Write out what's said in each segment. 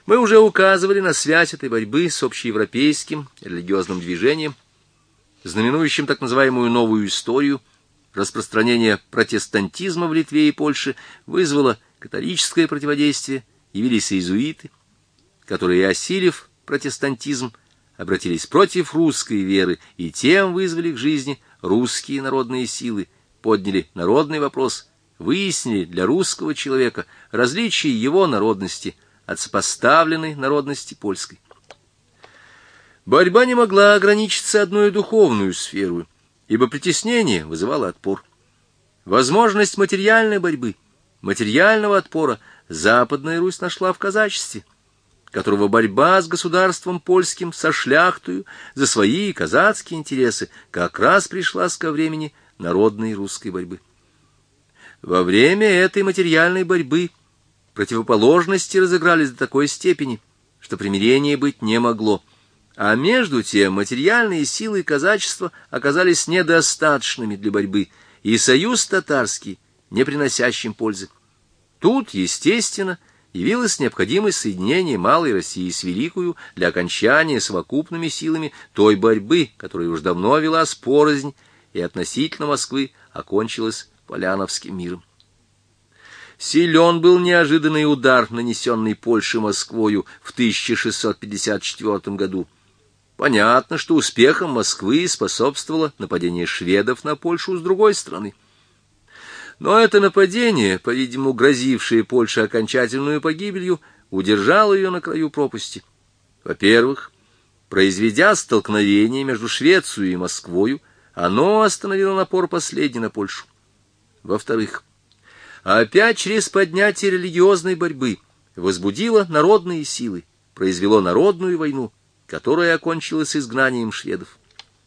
Мы уже указывали на связь этой борьбы с общеевропейским религиозным движением, знаменующим так называемую новую историю. Распространение протестантизма в Литве и Польше вызвало католическое противодействие, явились иезуиты, которые, осилив протестантизм, обратились против русской веры и тем вызвали к жизни русские народные силы, подняли народный вопрос, выяснили для русского человека различие его народности от сопоставленной народности польской. Борьба не могла ограничиться одной духовную сферой, ибо притеснение вызывало отпор. Возможность материальной борьбы, материального отпора Западная Русь нашла в казачестве, которого борьба с государством польским, со шляхтою, за свои казацкие интересы как раз пришлась ко времени народной русской борьбы. Во время этой материальной борьбы противоположности разыгрались до такой степени, что примирения быть не могло, а между тем материальные силы казачества оказались недостаточными для борьбы, и союз татарский не приносящим пользы. Тут, естественно, явилось необходимость соединения Малой России с Великою для окончания совокупными силами той борьбы, которая уж давно велась порознь и относительно Москвы окончилась Поляновским миром. Силен был неожиданный удар, нанесенный Польше Москвою в 1654 году. Понятно, что успехом Москвы способствовало нападение шведов на Польшу с другой стороны. Но это нападение, по-видимому, грозившее Польше окончательную погибелью, удержало ее на краю пропасти. Во-первых, произведя столкновение между Швецией и Москвою, оно остановило напор последний на Польшу. Во-вторых, опять через поднятие религиозной борьбы возбудило народные силы, произвело народную войну, которая окончилась изгнанием шведов.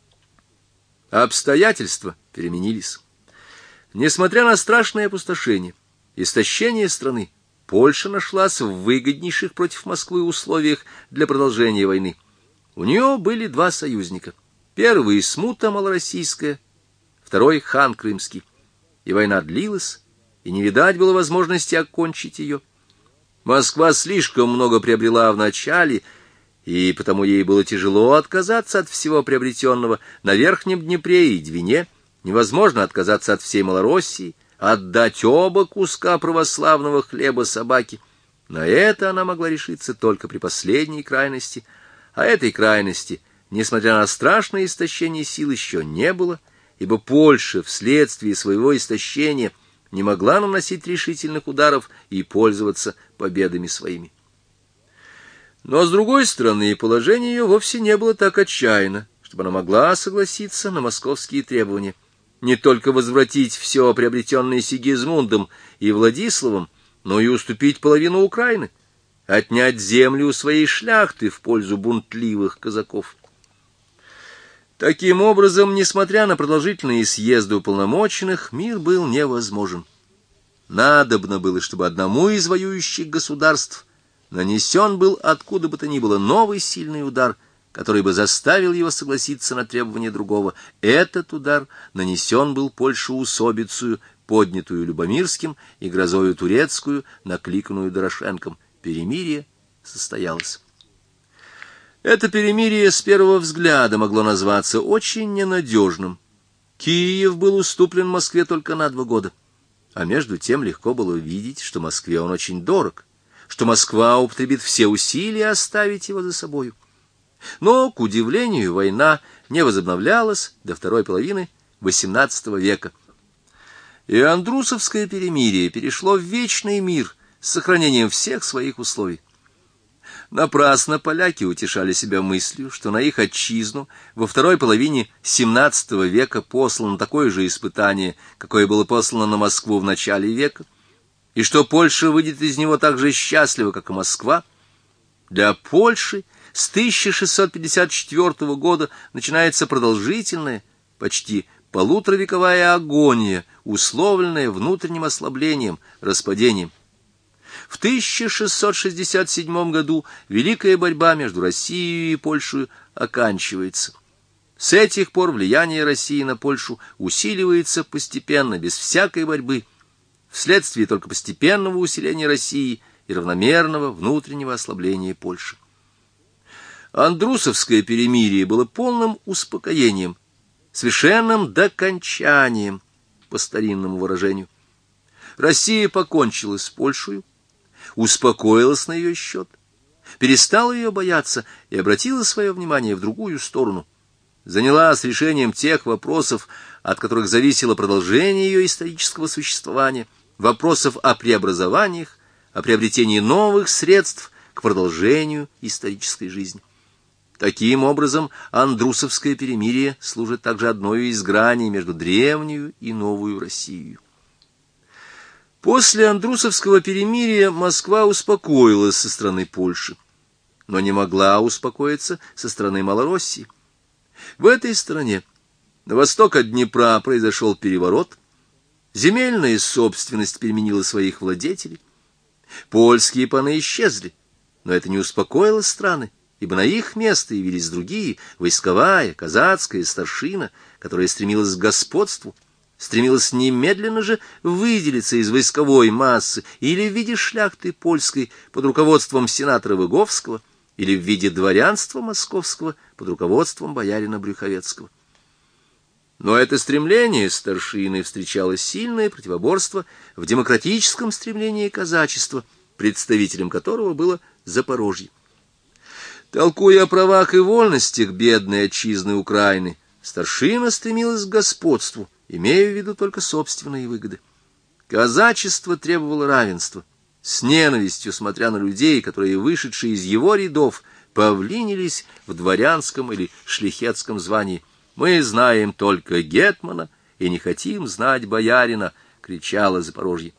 Обстоятельства переменились. Несмотря на страшное опустошение, истощение страны, Польша нашлась в выгоднейших против Москвы условиях для продолжения войны. У нее были два союзника. Первый — смута малороссийская, второй — хан Крымский. И война длилась, и не видать было возможности окончить ее. Москва слишком много приобрела в начале, и потому ей было тяжело отказаться от всего приобретенного на Верхнем Днепре и Двине. Невозможно отказаться от всей Малороссии, отдать оба куска православного хлеба собаке. На это она могла решиться только при последней крайности, а этой крайности, несмотря на страшное истощение сил, еще не было, ибо Польша вследствие своего истощения не могла наносить решительных ударов и пользоваться победами своими. Но, с другой стороны, положение ее вовсе не было так отчаянно, чтобы она могла согласиться на московские требования. Не только возвратить все приобретенное Сигизмундом и Владиславом, но и уступить половину Украины, отнять землю у своей шляхты в пользу бунтливых казаков. Таким образом, несмотря на продолжительные съезды уполномоченных, мир был невозможен. Надобно было, чтобы одному из воюющих государств нанесен был откуда бы то ни было новый сильный удар, который бы заставил его согласиться на требования другого. Этот удар нанесен был Польше усобицею, поднятую Любомирским, и грозою турецкую, накликанную Дорошенком. Перемирие состоялось. Это перемирие с первого взгляда могло назваться очень ненадежным. Киев был уступлен Москве только на 2 года, а между тем легко было видеть, что Москве он очень дорог, что Москва употребит все усилия оставить его за собою. Но, к удивлению, война не возобновлялась до второй половины XVIII века. И Андрусовское перемирие перешло в вечный мир с сохранением всех своих условий. Напрасно поляки утешали себя мыслью, что на их отчизну во второй половине XVII века послано такое же испытание, какое было послано на Москву в начале века, и что Польша выйдет из него так же счастлива, как и Москва. Для Польши с 1654 года начинается продолжительная, почти полуторавековая агония, условленная внутренним ослаблением, распадением. В 1667 году великая борьба между Россией и Польшей оканчивается. С этих пор влияние России на Польшу усиливается постепенно, без всякой борьбы, вследствие только постепенного усиления России и равномерного внутреннего ослабления Польши. Андрусовское перемирие было полным успокоением, совершенным докончанием, по старинному выражению. Россия покончила с Польшей, успокоилась на ее счет, перестала ее бояться и обратила свое внимание в другую сторону, занялась решением тех вопросов, от которых зависело продолжение ее исторического существования, вопросов о преобразованиях, о приобретении новых средств к продолжению исторической жизни. Таким образом, Андрусовское перемирие служит также одной из граней между древнюю и новую Россией. После Андрусовского перемирия Москва успокоилась со стороны Польши, но не могла успокоиться со стороны Малороссии. В этой стране, на восток от Днепра, произошел переворот, земельная собственность переменила своих владетелей, польские паны исчезли, но это не успокоило страны, ибо на их место явились другие, войсковая, казацкая старшина, которая стремилась к господству, стремилась немедленно же выделиться из войсковой массы или в виде шляхты польской под руководством сенатора Выговского, или в виде дворянства московского под руководством боярина Брюховецкого. Но это стремление старшины встречало сильное противоборство в демократическом стремлении казачества, представителем которого было Запорожье. Толкуя о правах и вольностях бедной отчизны Украины, старшина стремилась к господству, имея в виду только собственные выгоды. Казачество требовало равенства, с ненавистью смотря на людей, которые, вышедшие из его рядов, повлинились в дворянском или шляхетском звании. «Мы знаем только гетмана и не хотим знать боярина», — кричало Запорожье.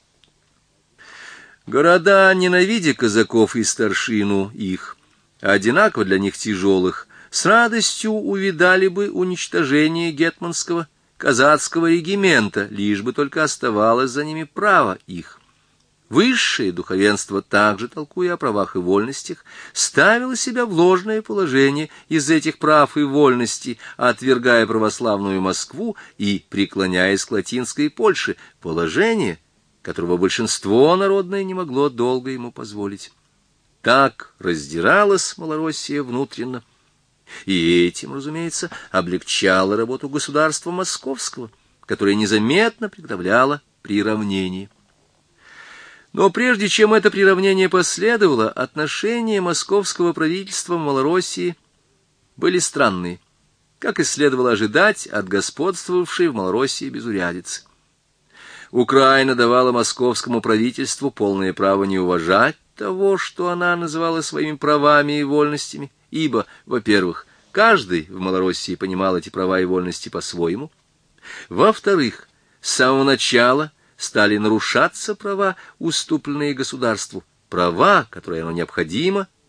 Города, ненавидя казаков и старшину их, одинаково для них тяжелых, с радостью увидали бы уничтожение гетманского казацкого регимента, лишь бы только оставалось за ними право их. Высшее духовенство, также толкуя о правах и вольностях, ставило себя в ложное положение из-за этих прав и вольностей, отвергая православную Москву и преклоняясь к латинской Польше, положение, которого большинство народное не могло долго ему позволить. Так раздиралась Малороссия внутренно, и этим, разумеется, облегчала работу государства московского, которое незаметно приготовляло приравнение. Но прежде чем это приравнение последовало, отношения московского правительства в Малороссии были странные, как и следовало ожидать от господствовавшей в Малороссии безурядицы. Украина давала московскому правительству полное право не уважать того, что она называла своими правами и вольностями, ибо, во-первых, каждый в Малороссии понимал эти права и вольности по-своему, во-вторых, с самого начала стали нарушаться права, уступленные государству, права, которые оно необходимо